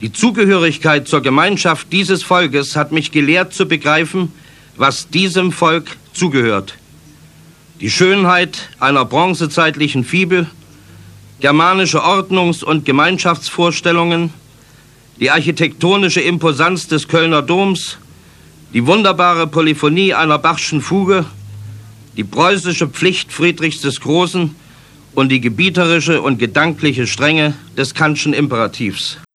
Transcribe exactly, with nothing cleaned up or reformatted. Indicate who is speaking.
Speaker 1: Die Zugehörigkeit zur Gemeinschaft dieses Volkes hat mich gelehrt zu begreifen, was diesem Volk zugehört. Die Schönheit einer bronzezeitlichen Fibel, germanische Ordnungs- und Gemeinschaftsvorstellungen, die architektonische Imposanz des Kölner Doms, die wunderbare Polyphonie einer Bachschen Fuge, die preußische Pflicht Friedrichs des Großen und die gebieterische und gedankliche Strenge des Kantschen Imperativs.